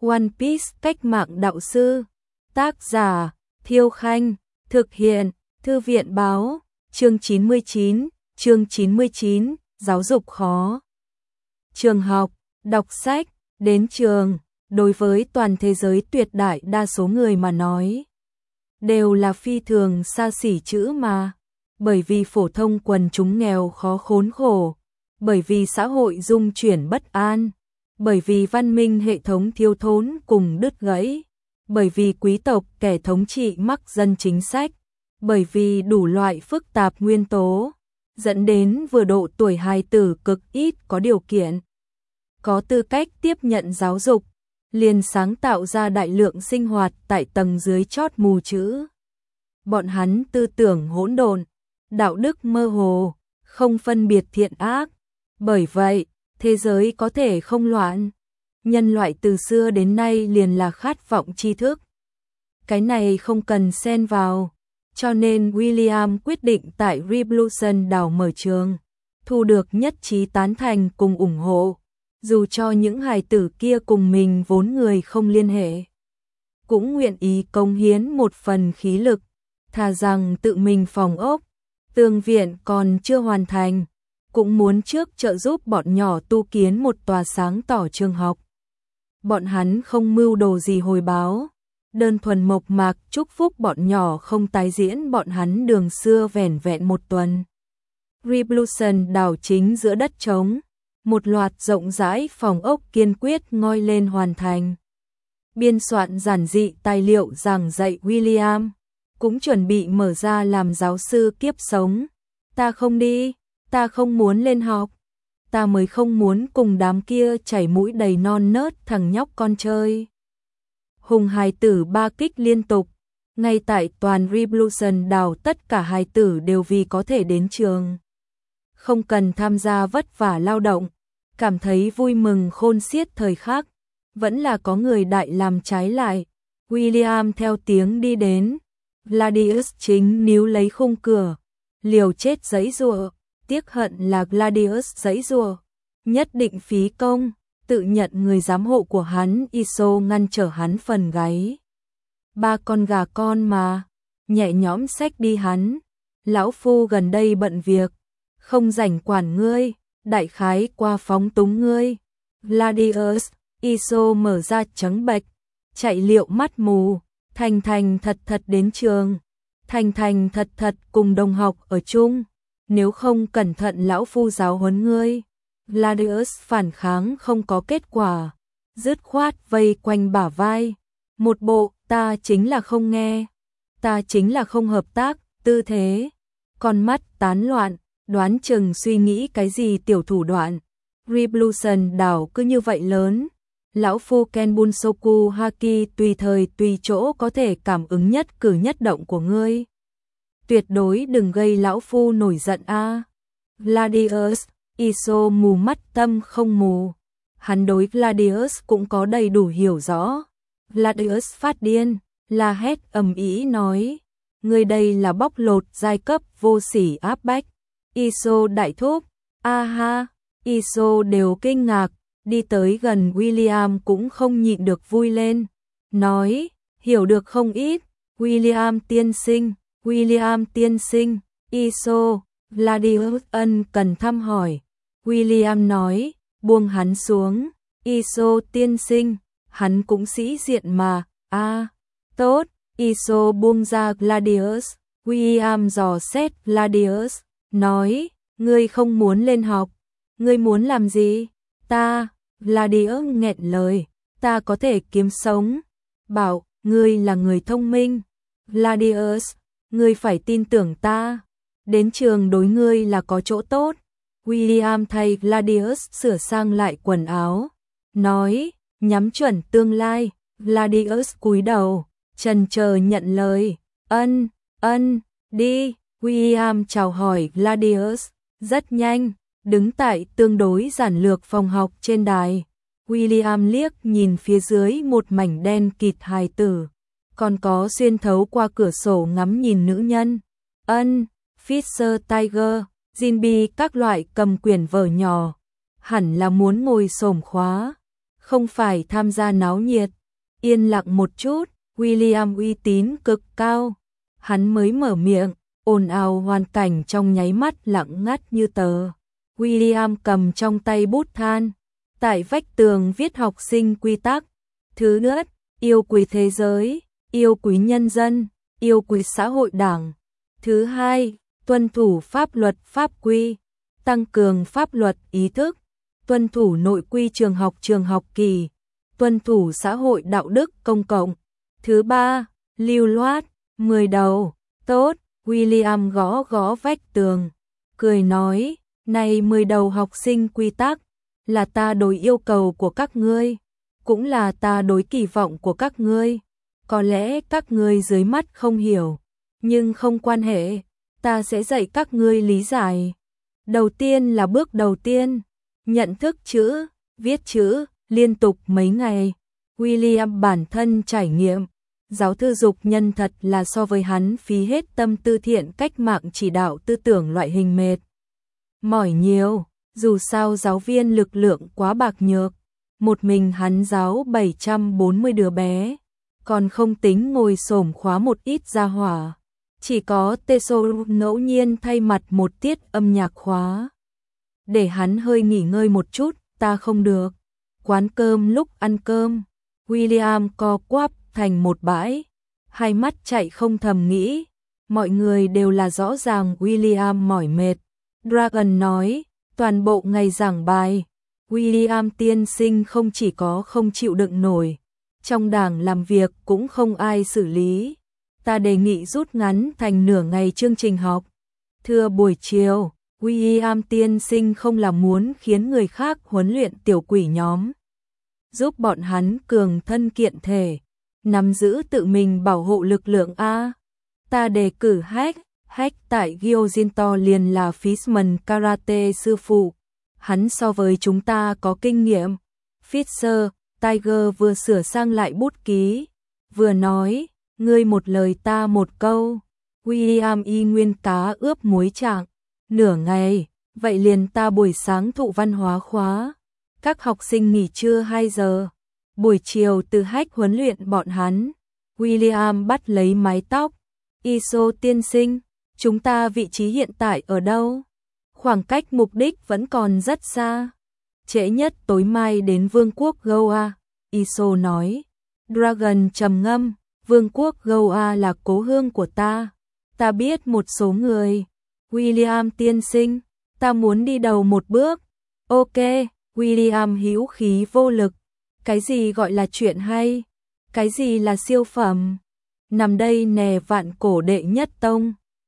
One Piece cách mạng đạo sư. Tác giả Thiêu Khanh. Thực hiện Thư viện Báo. Chương 99, giáo dục khó. Trường học, đọc sách, đến trường, đối với toàn thế giới tuyệt đại đa số người mà nói, đều là phi thường xa xỉ chữ mà. Bởi vì phổ thông quần chúng nghèo khó khốn khổ, bởi vì xã hội dung chuyển bất an, bởi vì văn minh hệ thống thiếu thốn cùng đứt gãy, bởi vì quý tộc kẻ thống trị mắc dân chính sách, bởi vì đủ loại phức tạp nguyên tố, dẫn đến vừa độ tuổi hài tử cực ít có điều kiện, có tư cách tiếp nhận giáo dục, liền sáng tạo ra đại lượng sinh hoạt tại tầng dưới chót mù chữ. Bọn hắn tư tưởng hỗn độn, đạo đức mơ hồ, không phân biệt thiện ác. Bởi vậy, thế giới có thể không loạn. Nhân loại từ xưa đến nay liền là khát vọng tri thức. Cái này không cần xen vào. Cho nên William quyết định tại Revolution đảo mở trường, thu được nhất trí tán thành cùng ủng hộ. Dù cho những hài tử kia cùng mình vốn người không liên hệ, cũng nguyện ý cống hiến một phần khí lực, thà rằng tự mình phòng ốc, tường viện còn chưa hoàn thành, cũng muốn trước trợ giúp bọn nhỏ tu kiến một tòa sáng tỏ trường học. Bọn hắn không mưu đồ gì hồi báo, đơn thuần mộc mạc chúc phúc bọn nhỏ không tái diễn bọn hắn đường xưa vẻn vẹn một tuần. Revolution đảo chính giữa đất trống, một loạt rộng rãi phòng ốc kiên quyết ngoi lên hoàn thành. Biên soạn giản dị tài liệu giảng dạy William, cũng chuẩn bị mở ra làm giáo sư kiếp sống. Ta không đi, ta không muốn lên học, ta mới không muốn cùng đám kia chảy mũi đầy non nớt thằng nhóc con chơi. Hùng hài tử ba kích liên tục, ngay tại toàn Revolution đảo tất cả hài tử đều vì có thể đến trường, không cần tham gia vất vả lao động, cảm thấy vui mừng khôn xiết thời khắc, vẫn là có người đại làm trái lại. William theo tiếng đi đến, Gladius chính níu lấy khung cửa, liều chết giãy giụa, tiếc hận là Gladius giãy giụa, nhất định phí công, tự nhận người giám hộ của hắn Iso ngăn trở hắn phần gáy. Ba con gà con mà, nhẹ nhõm xách đi hắn, lão phu gần đây bận việc, không rảnh quản ngươi, đại khái qua phóng túng ngươi. Gladius, Iso mở ra trắng bệch, chạy liệu mắt mù, thành thành thật thật đến trường, thành thành thật thật cùng đồng học ở chung, nếu không cẩn thận lão phu giáo huấn ngươi. Gladius phản kháng không có kết quả, dứt khoát vây quanh bả vai, một bộ ta chính là không nghe, ta chính là không hợp tác tư thế, con mắt tán loạn, đoán chừng suy nghĩ cái gì tiểu thủ đoạn. Revolution đảo cứ như vậy lớn, lão phu Kenbunsoku Haki tùy thời tùy chỗ có thể cảm ứng nhất cử nhất động của ngươi. Tuyệt đối đừng gây lão phu nổi giận a. Gladius, Iso mù mắt tâm không mù. Hắn đối Gladius cũng có đầy đủ hiểu rõ. Gladius phát điên, la hét ầm ĩ nói, ngươi đây là bóc lột giai cấp vô sỉ áp bách. Iso đại thúc, a ha, Iso đều kinh ngạc, đi tới gần William cũng không nhịn được vui lên, nói, hiểu được không ít, William tiên sinh, Iso, Gladius ân cần thăm hỏi, William nói, buông hắn xuống, Iso tiên sinh, hắn cũng sĩ diện mà, tốt, Iso buông ra Gladius, William dò xét Gladius, nói, ngươi không muốn lên học, ngươi muốn làm gì? Ta, Gladius nghẹn lời, ta có thể kiếm sống. Bảo, ngươi là người thông minh. Gladius, ngươi phải tin tưởng ta. Đến trường đối ngươi là có chỗ tốt. William thay Gladius sửa sang lại quần áo, nói, nhắm chuẩn tương lai. Gladius cúi đầu, chần chờ nhận lời, ân, đi. William chào hỏi Gladius, rất nhanh, đứng tại tương đối giản lược phòng học trên đài. William liếc nhìn phía dưới một mảnh đen kịt hài tử, còn có xuyên thấu qua cửa sổ ngắm nhìn nữ nhân. Fisher Tiger, Jinbi các loại cầm quyển vở nhỏ, hẳn là muốn ngồi xổm khóa. không phải tham gia náo nhiệt. Yên lặng một chút, William uy tín cực cao. Hắn mới mở miệng, ồn ào hoàn cảnh trong nháy mắt lặng ngắt như tờ. William cầm trong tay bút than, tại vách tường viết học sinh quy tắc. Thứ nhất, yêu quý thế giới, yêu quý nhân dân, yêu quý xã hội đảng. Thứ hai, tuân thủ pháp luật pháp quy, tăng cường pháp luật ý thức, tuân thủ nội quy trường học kỳ, tuân thủ xã hội đạo đức công cộng. Thứ ba, lưu loát, 10 đầu, tốt. William gõ gõ vách tường, cười nói, này 10 đầu học sinh quy tắc, là ta đối yêu cầu của các ngươi, cũng là ta đối kỳ vọng của các ngươi. Có lẽ các ngươi dưới mắt không hiểu, nhưng không quan hệ, ta sẽ dạy các ngươi lý giải. Đầu tiên là bước đầu tiên, nhận thức chữ, viết chữ, liên tục mấy ngày. William bản thân trải nghiệm, giáo thư dục nhân thật là so với hắn phí hết tâm tư thiện cách mạng chỉ đạo tư tưởng loại hình mệt mỏi nhiều, dù sao giáo viên lực lượng quá bạc nhược, một mình hắn giáo 740 đứa bé, còn không tính ngồi xổm khóa một ít gia hỏa, chỉ có Teso ngẫu nhiên thay mặt một tiết âm nhạc khóa. Để hắn hơi nghỉ ngơi một chút, ta không được. Quán cơm lúc ăn cơm, William co quắp thành một bãi, hai mắt chạy không thầm nghĩ, mọi người đều là rõ ràng William mỏi mệt. Dragon nói, toàn bộ ngày giảng bài, William tiên sinh không chỉ có không chịu đựng nổi, trong đảng làm việc cũng không ai xử lý. Ta đề nghị rút ngắn thành nửa ngày chương trình học. Thưa buổi chiều, William tiên sinh không là muốn khiến người khác huấn luyện tiểu quỷ nhóm, giúp bọn hắn cường thân kiện thể, nắm giữ tự mình bảo hộ lực lượng A. Ta đề cử Hack tại Gyojinto liền là Fishman Karate sư phụ. Hắn so với chúng ta có kinh nghiệm. Fisher, Tiger vừa sửa sang lại bút ký, vừa nói, ngươi một lời ta một câu. William y nguyên cá ướp muối trạng, nửa ngày, vậy liền ta buổi sáng thụ văn hóa khóa. Các học sinh nghỉ trưa 2 giờ, buổi chiều từ Hack huấn luyện bọn hắn. William bắt lấy mái tóc, Iso tiên sinh, chúng ta vị trí hiện tại ở đâu? Khoảng cách mục đích vẫn còn rất xa. Trễ nhất tối mai đến Vương quốc Goa, Iso nói. Dragon trầm ngâm, Vương quốc Goa là cố hương của ta. Ta biết một số người. William tiên sinh, ta muốn đi đầu một bước. Ok, William hữu khí vô lực. Cái gì gọi là chuyện hay? Cái gì là siêu phẩm? Nằm đây nè vạn cổ đệ nhất tông.